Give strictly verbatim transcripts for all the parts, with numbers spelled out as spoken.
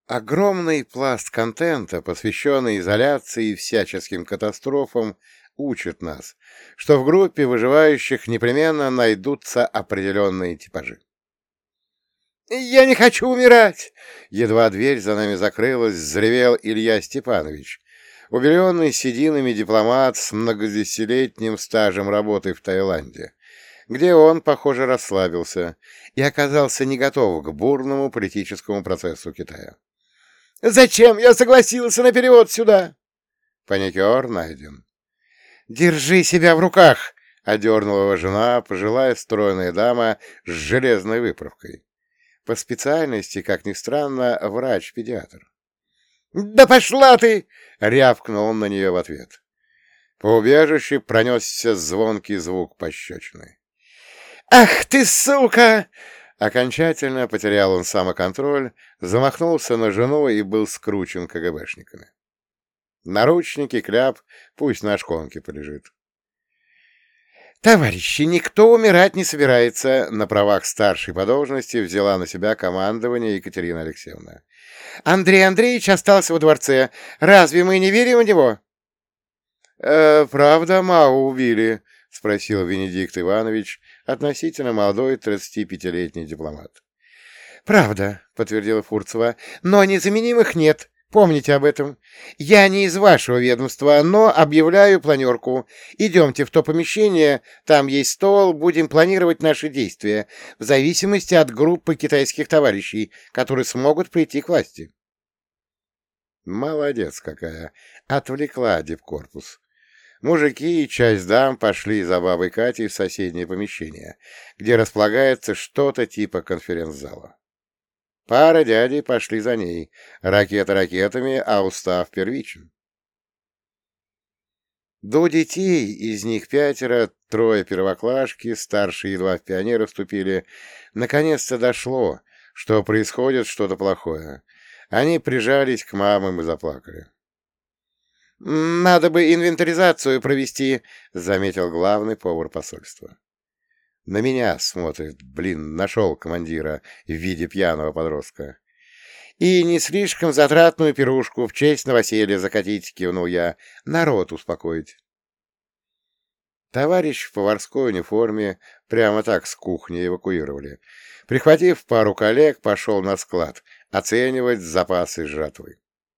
Огромный пласт контента, посвященный изоляции и всяческим катастрофам, учит нас, что в группе выживающих непременно найдутся определенные типажи. «Я не хочу умирать!» Едва дверь за нами закрылась, взревел Илья Степанович, убеленный сединами дипломат с многодесятилетним стажем работы в Таиланде, где он, похоже, расслабился и оказался не готов к бурному политическому процессу Китая. «Зачем я согласился на перевод сюда?» Паникер найден. «Держи себя в руках!» — одернула его жена, пожилая стройная дама с железной выправкой. По специальности, как ни странно, врач-педиатр. «Да пошла ты!» — рявкнул он на нее в ответ. По убежищу пронесся звонкий звук пощечины. «Ах ты, сука!» Окончательно потерял он самоконтроль, замахнулся на жену и был скручен КГБшниками. Наручники, кляп, пусть на шконке полежит. «Товарищи, никто умирать не собирается», — на правах старшей по должности взяла на себя командование Екатерина Алексеевна. «Андрей Андреевич остался во дворце. Разве мы не верим в него?» «Э, «Правда, Мао убили?» — спросил Венедикт Иванович, относительно молодой тридцатипятилетний дипломат. «Правда», — подтвердила Фурцева, — «но незаменимых нет. Помните об этом. Я не из вашего ведомства, но объявляю планерку. Идемте в то помещение, там есть стол, будем планировать наши действия, в зависимости от группы китайских товарищей, которые смогут прийти к власти». Молодец какая! Отвлекла дипкорпус. Мужики и часть дам пошли за бабой Катей в соседнее помещение, где располагается что-то типа конференц-зала. Пара дядей пошли за ней, ракета ракетами, а устав первичен. До детей, из них пятеро, трое первоклашки, старшие едва в пионеры вступили, наконец-то дошло, что происходит что-то плохое. Они прижались к мамам и заплакали. «Надо бы инвентаризацию провести», — заметил главный повар посольства. На меня смотрит, блин, нашел командира в виде пьяного подростка. «И не слишком затратную пирушку в честь новоселья закатить», — кивнул я, — «народ успокоить». Товарищ в поварской униформе прямо так с кухни эвакуировали. Прихватив пару коллег, пошел на склад оценивать запасы жатвы.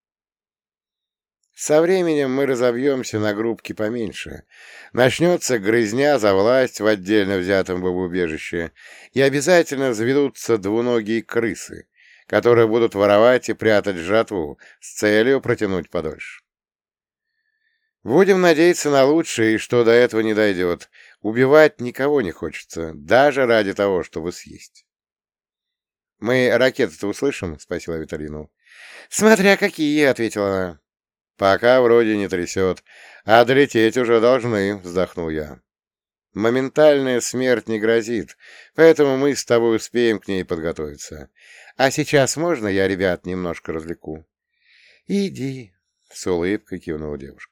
Со временем мы разобьемся на группки поменьше. Начнется грызня за власть в отдельно взятом бомбоубежище, и обязательно заведутся двуногие крысы, которые будут воровать и прятать жатву с целью протянуть подольше. Будем надеяться на лучшее, и что до этого не дойдет. Убивать никого не хочется, даже ради того, чтобы съесть. — Мы ракеты-то услышим? — спросила Виталину. — Смотря какие, — ответила она. — Пока вроде не трясет, а долететь уже должны, — вздохнул я. Моментальная смерть не грозит, поэтому мы с тобой успеем к ней подготовиться. А сейчас можно я ребят немножко развлеку? — Иди, — с улыбкой кивнула девушка.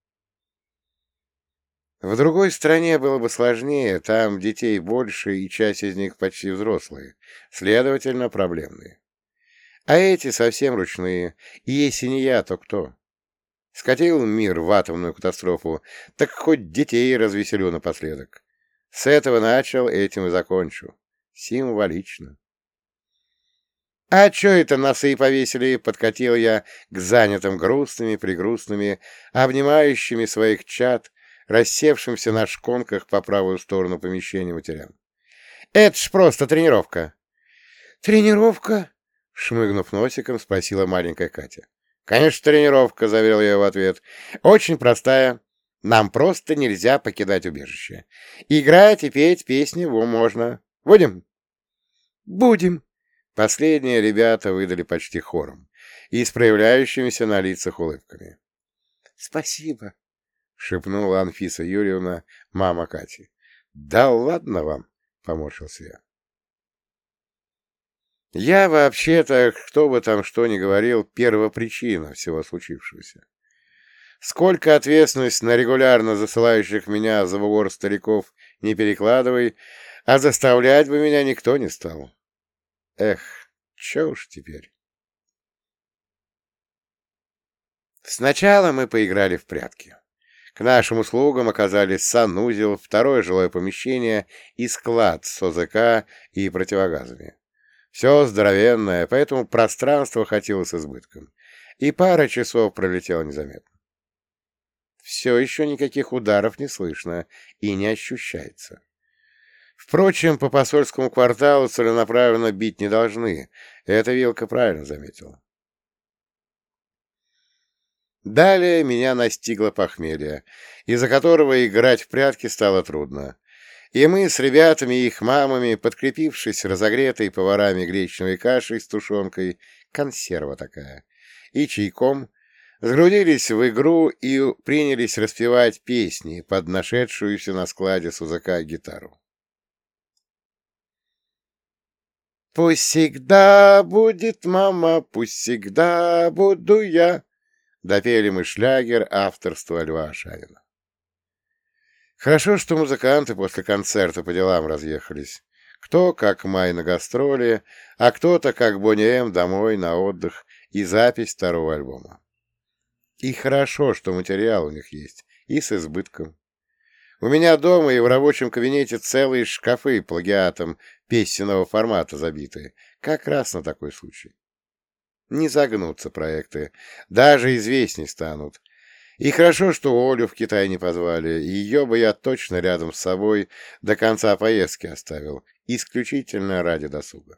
В другой стране было бы сложнее, там детей больше, и часть из них почти взрослые, следовательно, проблемные. А эти совсем ручные, и если не я, то кто? Скатил мир в атомную катастрофу, так хоть детей развеселю напоследок. С этого начал, этим и закончу. Символично. — А чё это носы повесили? — подкатил я к занятым грустными-пригрустными, обнимающими своих чад, рассевшимся на шконках по правую сторону помещения матерям. — Это ж просто тренировка. — Тренировка? — шмыгнув носиком, спросила маленькая Катя. — Конечно, тренировка, — заверил я в ответ. — Очень простая. Нам просто нельзя покидать убежище. Играть и петь песни во можно. Будем? — Будем. Последние ребята выдали почти хором и с проявляющимися на лицах улыбками. — Спасибо, — шепнула Анфиса Юрьевна, мама Кати. — Да ладно вам, — поморщился я. Я вообще-то, кто бы там что ни говорил, первопричина всего случившегося. Сколько ответственность на регулярно засылающих меня за бугор стариков не перекладывай, а заставлять бы меня никто не стал. Эх, че уж теперь. Сначала мы поиграли в прятки. К нашим услугам оказались санузел, второе жилое помещение и склад с ОЗК и противогазами. Все здоровенное, поэтому пространство хватило с избытком. И пара часов пролетела незаметно. Все еще никаких ударов не слышно и не ощущается. Впрочем, по посольскому кварталу целенаправленно бить не должны. Это Вилка правильно заметила. Далее меня настигло похмелье, из-за которого играть в прятки стало трудно. И мы с ребятами и их мамами, подкрепившись разогретой поварами гречневой кашей с тушенкой, консерва такая, и чайком, сгрудились в игру и принялись распевать песни под нашедшуюся на складе с УЗК гитару. «Пусть всегда будет мама, пусть всегда буду я», — допели мы шлягер авторства Льва Ашавина. Хорошо, что музыканты после концерта по делам разъехались. Кто как Май на гастроли, а кто-то как Бонни М домой на отдых и запись второго альбома. И хорошо, что материал у них есть, и с избытком. У меня дома и в рабочем кабинете целые шкафы плагиатом песенного формата забиты, как раз на такой случай. Не загнутся проекты, даже известней станут. И хорошо, что Олю в Китай не позвали, ее бы я точно рядом с собой до конца поездки оставил, исключительно ради досуга.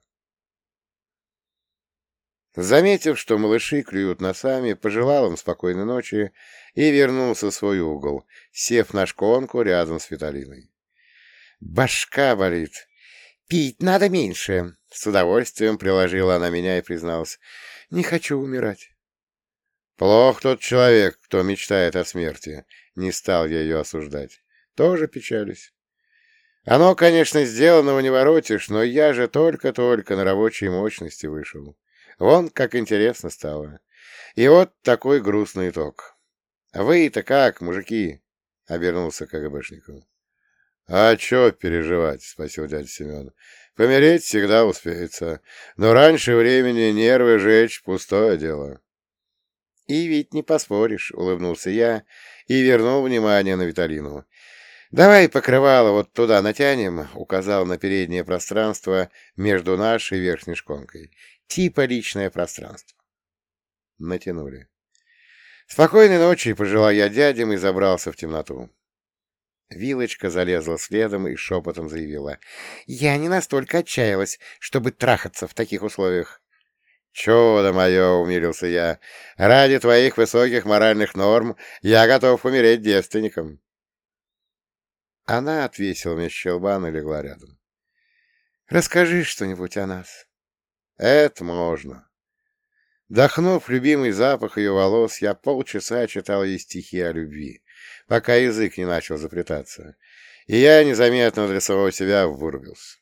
Заметив, что малыши клюют носами, пожелал им спокойной ночи и вернулся в свой угол, сев на шконку рядом с Виталиной. «Башка болит. Пить надо меньше», — с удовольствием приложила она меня и призналась. «Не хочу умирать». «Плох тот человек, кто мечтает о смерти», — не стал я ее осуждать. Тоже печалюсь. Оно, конечно, сделанного не воротишь, но я же только-только на рабочей мощности вышел. Вон, как интересно стало. И вот такой грустный итог. «А вы-то как, мужики?» — обернулся к КГБшнику. «А чё переживать?» — спросил дядя Семен. «Помереть всегда успеется, но раньше времени нервы жечь — пустое дело». «И ведь не поспоришь», — улыбнулся я и вернул внимание на Виталину. «Давай покрывало вот туда натянем», — указал на переднее пространство между нашей верхней шконкой. «Типа личное пространство». Натянули. «Спокойной ночи», — пожелал я дядям и забрался в темноту. Вилочка залезла следом и шепотом заявила. «Я не настолько отчаялась, чтобы трахаться в таких условиях». «Чудо мое!» — умилился я. «Ради твоих высоких моральных норм я готов умереть девственником». Она отвесила мне щелбан и легла рядом. «Расскажи что-нибудь о нас». «Это можно». Вдохнув любимый запах ее волос, я полчаса читал ей стихи о любви, пока язык не начал заплетаться, и я незаметно для самого себя вырубился.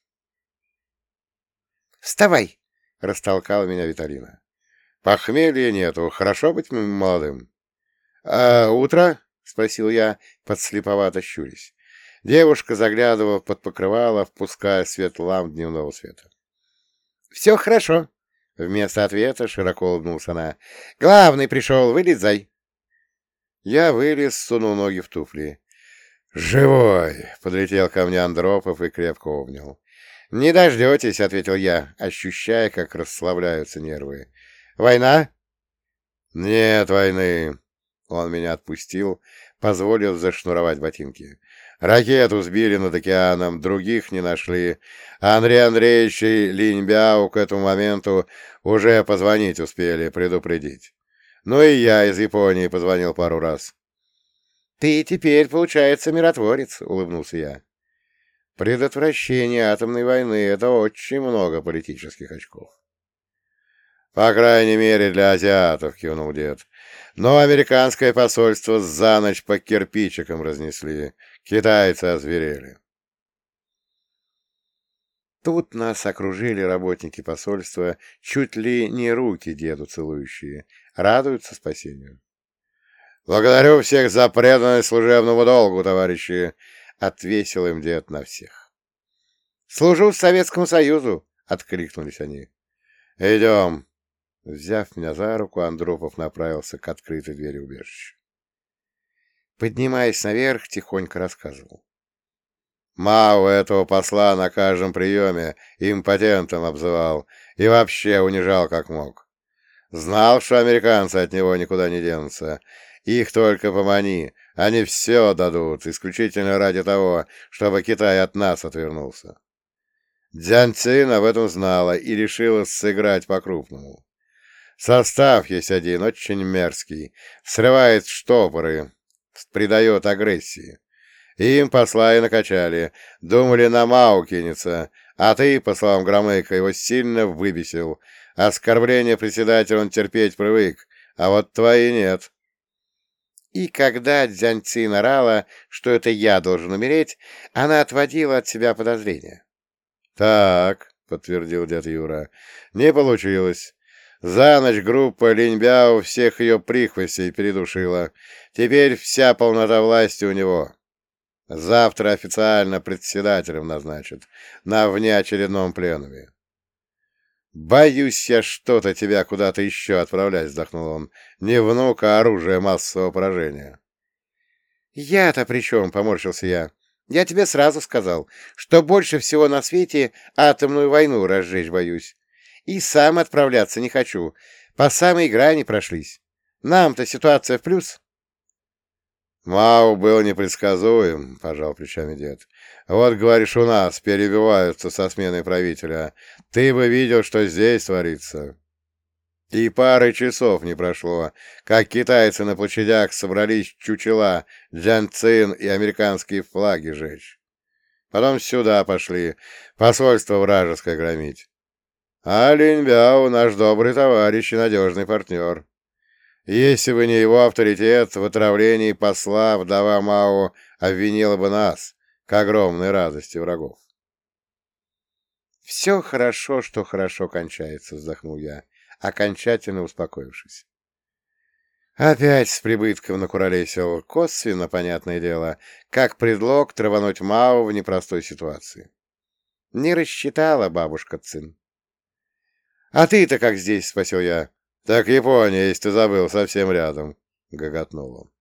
«Вставай!» — растолкала меня Виталина. «Похмелья нету, хорошо быть молодым». «А утро?» — спросил я, подслеповато щурясь. Девушка заглядывала под покрывало, впуская свет ламп дневного света. «Все хорошо», — вместо ответа широко улыбнулась она. «Главный пришел, вылезай». Я вылез, сунул ноги в туфли. «Живой!» — подлетел ко мне Андропов и крепко обнял. «Не дождетесь», — ответил я, ощущая, как расслабляются нервы. «Война?» «Нет войны». Он меня отпустил, позволил зашнуровать ботинки. «Ракету сбили над океаном, других не нашли. Андрей Андреевич и Линьбяо к этому моменту уже позвонить успели, предупредить. Ну и я из Японии позвонил пару раз». «Ты теперь, получается, миротворец», — улыбнулся я. «Предотвращение атомной войны — это очень много политических очков». «По крайней мере, для азиатов», — кивнул дед. «Но американское посольство за ночь по кирпичикам разнесли. Китайцы озверели». Тут нас окружили работники посольства, чуть ли не руки деду целующие, радуются спасению. «Благодарю всех за преданность служебному долгу, товарищи!» — отвесил им дед на всех. «Служу Советскому Союзу!» — откликнулись они. «Идем!» Взяв меня за руку, Андропов направился к открытой двери убежища. Поднимаясь наверх, тихонько рассказывал. Мао этого посла на каждом приеме импотентом обзывал и вообще унижал как мог. Знал, что американцы от него никуда не денутся. Их только помани, они все дадут, исключительно ради того, чтобы Китай от нас отвернулся. Дзянь Цин об этом знала и решила сыграть по-крупному. Состав есть один, очень мерзкий, срывает штопоры, придает агрессии. Им посла и накачали, думали, на Мао кинется, а ты, по словам Громыка, его сильно выбесил. Оскорбление председателя он терпеть привык, а вот твои нет. И когда Дзянь Цин орала, что это я должен умереть, она отводила от себя подозрения. — Так, — подтвердил дед Юра, — не получилось. За ночь группа Линьбяо всех ее прихвостей передушила. Теперь вся полнота власти у него. Завтра официально председателем назначат на внеочередном пленуме. «Боюсь я что-то тебя куда-то еще отправлять», — вздохнул он. «Не внук, а оружие массового поражения». «Я-то при чем?» — поморщился я. «Я тебе сразу сказал, что больше всего на свете атомную войну разжечь боюсь. И сам отправляться не хочу. По самой грани прошлись. Нам-то ситуация в плюс». «Мао был непредсказуем», — пожал плечами дед. «Вот, говоришь, у нас перебиваются со сменой правителя. Ты бы видел, что здесь творится». И пары часов не прошло, как китайцы на площадях собрались чучела, Дзянь Цин и американские флаги жечь. Потом сюда пошли, посольство вражеское громить. А Линьбяо наш добрый товарищ и надежный партнер. Если бы не его авторитет в отравлении посла, вдова Мао обвинила бы нас, к огромной радости врагов. «Все хорошо, что хорошо кончается», — вздохнул я, окончательно успокоившись. Опять с прибытком накуролесил, косвенно, понятное дело, как предлог травануть Мао в непростой ситуации. Не рассчитала бабушка Цин. «А ты-то как здесь?» — спросил я. — Так Япония, если ты забыл, совсем рядом, — гоготнул он.